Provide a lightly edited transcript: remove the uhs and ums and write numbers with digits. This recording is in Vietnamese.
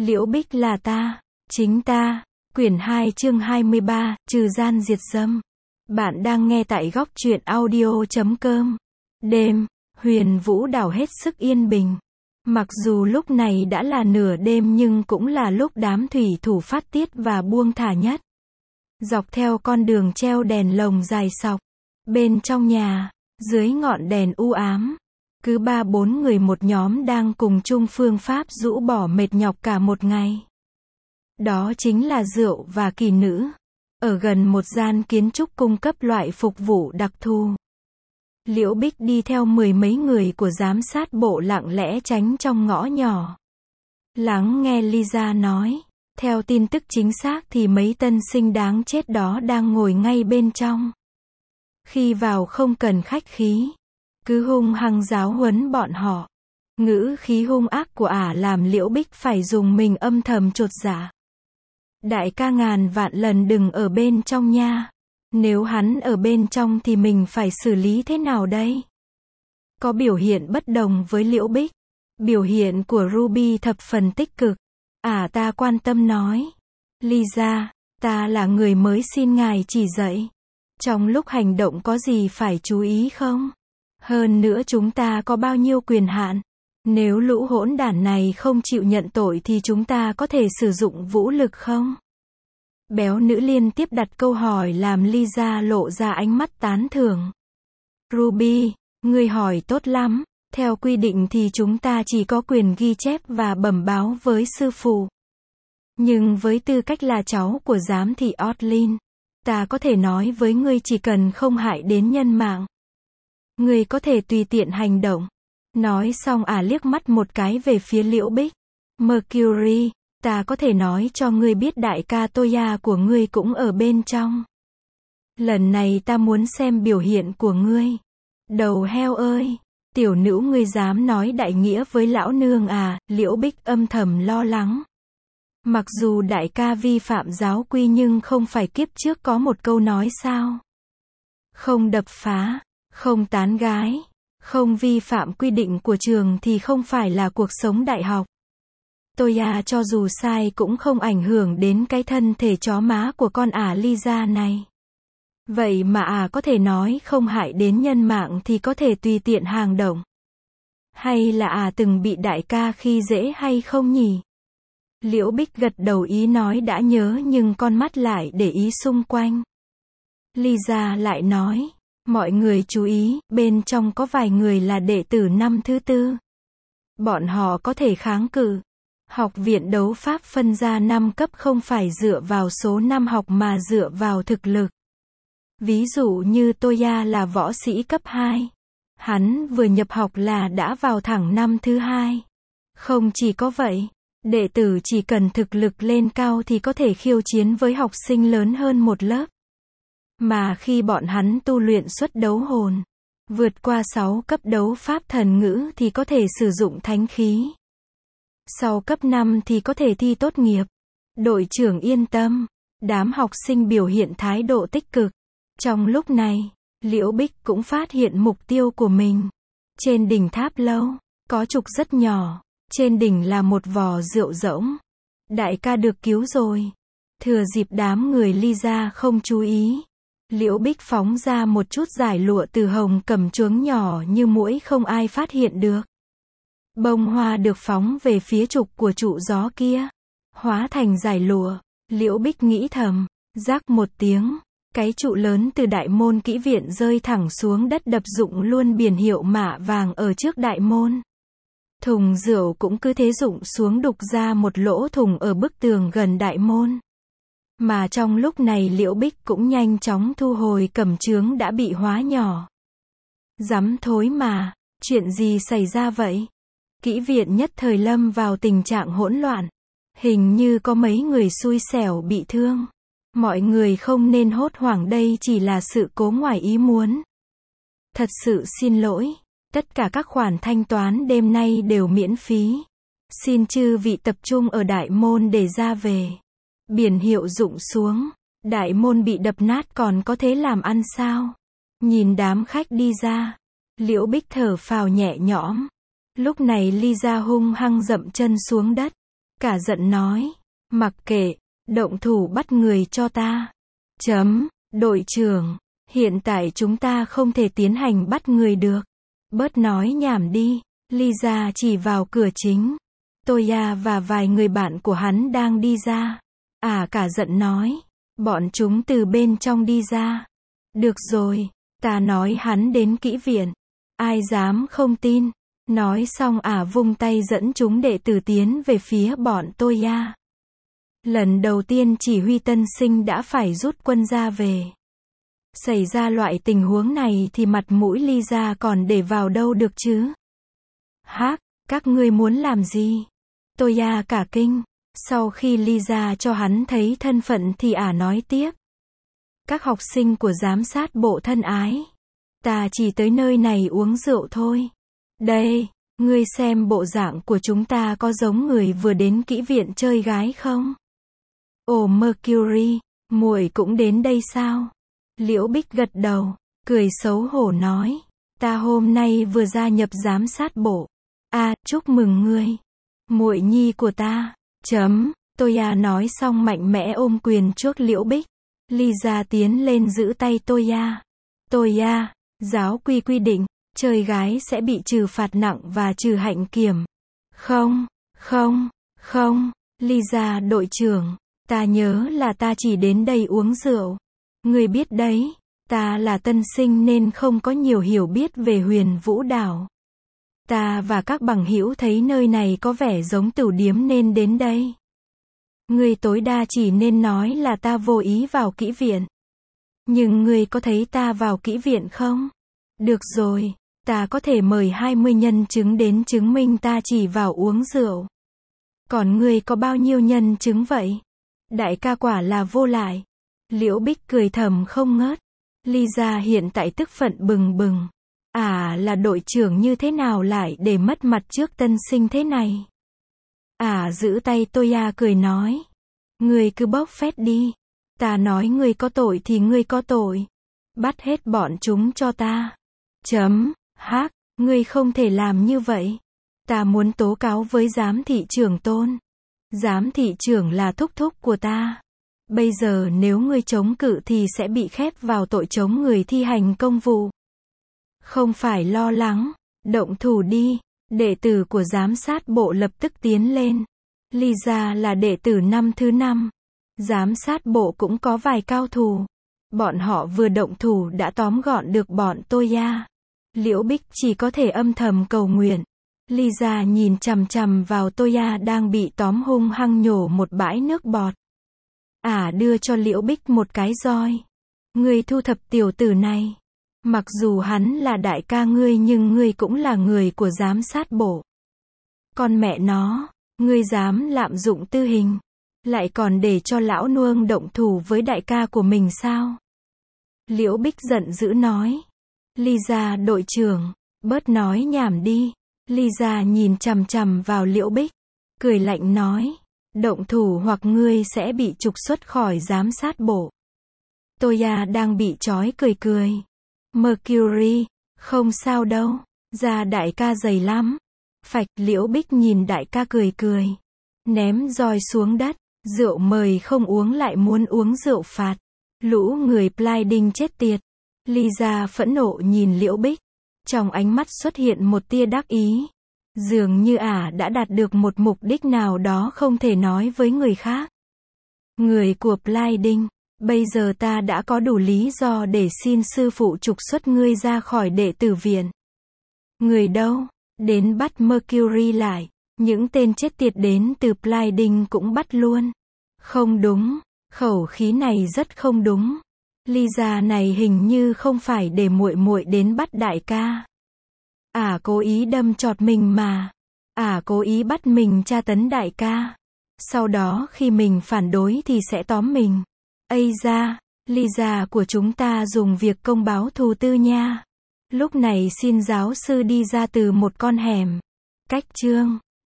Liễu Bích là ta, chính ta. Quyển 2 chương 23, trừ gian diệt dâm. Bạn đang nghe tại góc truyện audio.com. Đêm, Huyền Vũ đảo hết sức yên bình. Mặc dù lúc này đã là nửa đêm nhưng cũng là lúc đám thủy thủ phát tiết và buông thả nhất. Dọc theo con đường treo đèn lồng dài sọc. Bên trong nhà, dưới ngọn đèn u ám, cứ 3-4 người một nhóm đang cùng chung phương pháp rũ bỏ mệt nhọc cả một ngày. Đó chính là rượu và kỳ nữ. Ở gần một gian kiến trúc cung cấp loại phục vụ đặc thù. Liễu Bích đi theo 10 mấy người của giám sát bộ lặng lẽ tránh trong ngõ nhỏ. Lắng nghe Lisa nói, theo tin tức chính xác thì mấy tân sinh đáng chết đó đang ngồi ngay bên trong. Khi vào không cần khách khí, cứ hung hăng giáo huấn bọn họ. Ngữ khí hung ác của ả làm Liễu Bích phải dùng mình âm thầm chột dạ. Đại ca ngàn vạn lần đừng ở bên trong nha. Nếu hắn ở bên trong thì mình phải xử lý thế nào đây? Có biểu hiện bất đồng với Liễu Bích. Biểu hiện của Ruby thập phần tích cực. Ta quan tâm nói. Lisa, ta là người mới xin ngài chỉ dạy. Trong lúc hành động có gì phải chú ý không? Hơn nữa chúng ta có bao nhiêu quyền hạn? Nếu lũ hỗn đản này không chịu nhận tội thì chúng ta có thể sử dụng vũ lực không? Béo nữ liên tiếp đặt câu hỏi làm Lisa lộ ra ánh mắt tán thưởng. Ruby, ngươi hỏi tốt lắm. Theo quy định thì chúng ta chỉ có quyền ghi chép và bẩm báo với sư phụ. Nhưng với tư cách là cháu của giám thị Otlin, ta có thể nói với ngươi chỉ cần không hại đến nhân mạng. Ngươi có thể tùy tiện hành động. Nói xong liếc mắt một cái về phía Liễu Bích. Mercury, ta có thể nói cho ngươi biết đại ca Toya của ngươi cũng ở bên trong. Lần này ta muốn xem biểu hiện của ngươi. Đầu heo ơi, tiểu nữ ngươi dám nói đại nghĩa với lão nương à? Liễu Bích âm thầm lo lắng. Mặc dù đại ca vi phạm giáo quy nhưng không phải kiếp trước có một câu nói sao? Không đập phá, không tán gái, không vi phạm quy định của trường thì không phải là cuộc sống đại học. Toya cho dù sai cũng không ảnh hưởng đến cái thân thể chó má của con Lisa này. Vậy mà có thể nói không hại đến nhân mạng thì có thể tùy tiện hành động. Hay là từng bị đại ca khi dễ hay không nhỉ? Liễu Bích gật đầu ý nói đã nhớ nhưng con mắt lại để ý xung quanh. Lisa lại nói, mọi người chú ý, bên trong có vài người là đệ tử năm thứ 4. Bọn họ có thể kháng cự. Học viện đấu pháp phân ra 5 cấp không phải dựa vào số năm học mà dựa vào thực lực. Ví dụ như Toya là võ sĩ cấp 2. Hắn vừa nhập học là đã vào thẳng năm thứ 2. Không chỉ có vậy, đệ tử chỉ cần thực lực lên cao thì có thể khiêu chiến với học sinh lớn hơn một lớp. Mà khi bọn hắn tu luyện xuất đấu hồn, vượt qua 6 cấp đấu pháp thần ngữ thì có thể sử dụng thánh khí. Sau cấp 5 thì có thể thi tốt nghiệp. Đội trưởng yên tâm. Đám học sinh biểu hiện thái độ tích cực. Trong lúc này, Liễu Bích cũng phát hiện mục tiêu của mình. Trên đỉnh tháp lâu, có trục rất nhỏ. Trên đỉnh là một vò rượu rỗng. Đại ca được cứu rồi. Thừa dịp đám người Lisa không chú ý, Liễu Bích phóng ra một chút giải lụa từ hồng cầm chuống nhỏ như muỗi không ai phát hiện được. Bông hoa được phóng về phía trục của trụ gió kia. Hóa thành giải lụa. Liễu Bích nghĩ thầm. Rắc một tiếng. Cái trụ lớn từ đại môn kỹ viện rơi thẳng xuống đất đập rụng luôn biển hiệu mạ vàng ở trước đại môn. Thùng rượu cũng cứ thế rụng xuống đục ra một lỗ thùng ở bức tường gần đại môn. Mà trong lúc này Liễu Bích cũng nhanh chóng thu hồi cầm chướng đã bị hóa nhỏ. Dám thối mà. Chuyện gì xảy ra vậy? Kỹ viện nhất thời lâm vào tình trạng hỗn loạn. Hình như có mấy người xui xẻo bị thương. Mọi người không nên hốt hoảng, đây chỉ là sự cố ngoài ý muốn. Thật sự xin lỗi. Tất cả các khoản thanh toán đêm nay đều miễn phí. Xin chư vị tập trung ở đại môn để ra về. Biển hiệu rụng xuống. Đại môn bị đập nát còn có thế làm ăn sao? Nhìn đám khách đi ra, Liễu Bích thở phào nhẹ nhõm. Lúc này Lisa hung hăng dậm chân xuống đất. cả giận nói. Mặc kệ, động thủ bắt người cho ta. Đội trưởng, hiện tại chúng ta không thể tiến hành bắt người được. Bớt nói nhảm đi. Lisa chỉ vào cửa chính. Toya và vài người bạn của hắn đang đi ra. Cả giận nói. Bọn chúng từ bên trong đi ra. Được rồi, ta nói hắn đến kỹ viện. Ai dám không tin. Nói xong vung tay dẫn chúng đệ tử tiến về phía bọn Toya. Lần đầu tiên chỉ huy tân sinh đã phải rút quân ra về. Xảy ra loại tình huống này thì mặt mũi Lisa còn để vào đâu được chứ? Các ngươi muốn làm gì? Toya cả kinh. Sau khi Lisa cho hắn thấy thân phận thì nói tiếp. Các học sinh của giám sát bộ thân ái. Ta chỉ tới nơi này uống rượu thôi. Đây, ngươi xem bộ dạng của chúng ta có giống người vừa đến kỹ viện chơi gái không? Ồ Mercury, muội cũng đến đây sao? Liễu Bích gật đầu, cười xấu hổ nói. Ta hôm nay vừa gia nhập giám sát bộ. Chúc mừng ngươi. Muội nhi của ta. Toya nói xong mạnh mẽ ôm quyền trước Liễu Bích. Lisa tiến lên giữ tay Toya. Toya, giáo quy quy định, chơi gái sẽ bị trừ phạt nặng và trừ hạnh kiểm. Không, Lisa đội trưởng, ta nhớ là ta chỉ đến đây uống rượu. Ngươi biết đấy, ta là tân sinh nên không có nhiều hiểu biết về Huyền Vũ đảo. Ta và các bằng hữu thấy nơi này có vẻ giống tửu điếm nên đến đây. Ngươi tối đa chỉ nên nói là ta vô ý vào kỹ viện. Nhưng ngươi có thấy ta vào kỹ viện không? Được rồi, ta có thể mời 20 nhân chứng đến chứng minh ta chỉ vào uống rượu. Còn ngươi có bao nhiêu nhân chứng vậy? Đại ca quả là vô lại. Liễu Bích cười thầm không ngớt. Lisa hiện tại tức giận bừng bừng. Là đội trưởng như thế nào lại để mất mặt trước tân sinh thế này? Giữ tay Toya cười nói. Ngươi cứ bốc phét đi. Ta nói ngươi có tội thì ngươi có tội. Bắt hết bọn chúng cho ta. Ngươi không thể làm như vậy. Ta muốn tố cáo với giám thị trưởng Tôn. Giám thị trưởng là thúc thúc của ta. Bây giờ nếu ngươi chống cự thì sẽ bị khép vào tội chống người thi hành công vụ. Không phải lo lắng, động thủ đi. Đệ tử của giám sát bộ lập tức tiến lên. Lisa là đệ tử năm thứ 5. Giám sát bộ cũng có vài cao thủ. Bọn họ vừa động thủ đã tóm gọn được bọn Toya. Liễu Bích chỉ có thể âm thầm cầu nguyện. Lisa nhìn chằm chằm vào Toya đang bị tóm hung hăng nhổ một bãi nước bọt. Đưa cho Liễu Bích một cái roi. Ngươi thu thập tiểu tử này. Mặc dù hắn là đại ca ngươi nhưng ngươi cũng là người của giám sát bộ. Con mẹ nó, ngươi dám lạm dụng tư hình. Lại còn để cho lão nuông động thủ với đại ca của mình sao? Liễu Bích giận dữ nói. Lisa đội trưởng, bớt nói nhảm đi. Lisa nhìn chằm chằm vào Liễu Bích. Cười lạnh nói. Động thủ hoặc ngươi sẽ bị trục xuất khỏi giám sát bộ. Toya đang bị trói cười. Mercury, không sao đâu. Da đại ca dày lắm. Phạch, Liễu Bích nhìn đại ca cười. Ném roi xuống đất. Rượu mời không uống lại muốn uống rượu phạt. Lũ người Blinding chết tiệt. Lisa phẫn nộ nhìn Liễu Bích. Trong ánh mắt xuất hiện một tia đắc ý. Dường như đã đạt được một mục đích nào đó không thể nói với người khác. Người của Blinding, bây giờ ta đã có đủ lý do để xin sư phụ trục xuất ngươi ra khỏi đệ tử viện. Người đâu? Đến bắt Mercury lại. Những tên chết tiệt đến từ Blinding cũng bắt luôn. Không đúng, khẩu khí này rất không đúng. Lisa này hình như không phải để muội đến bắt đại ca. Cố ý đâm chọt mình mà. Cố ý bắt mình tra tấn đại ca. Sau đó khi mình phản đối thì sẽ tóm mình. Ây da, Lisa của chúng ta dùng việc công báo thù tư nha. Lúc này xin giáo sư đi ra từ một con hẻm. Cách chương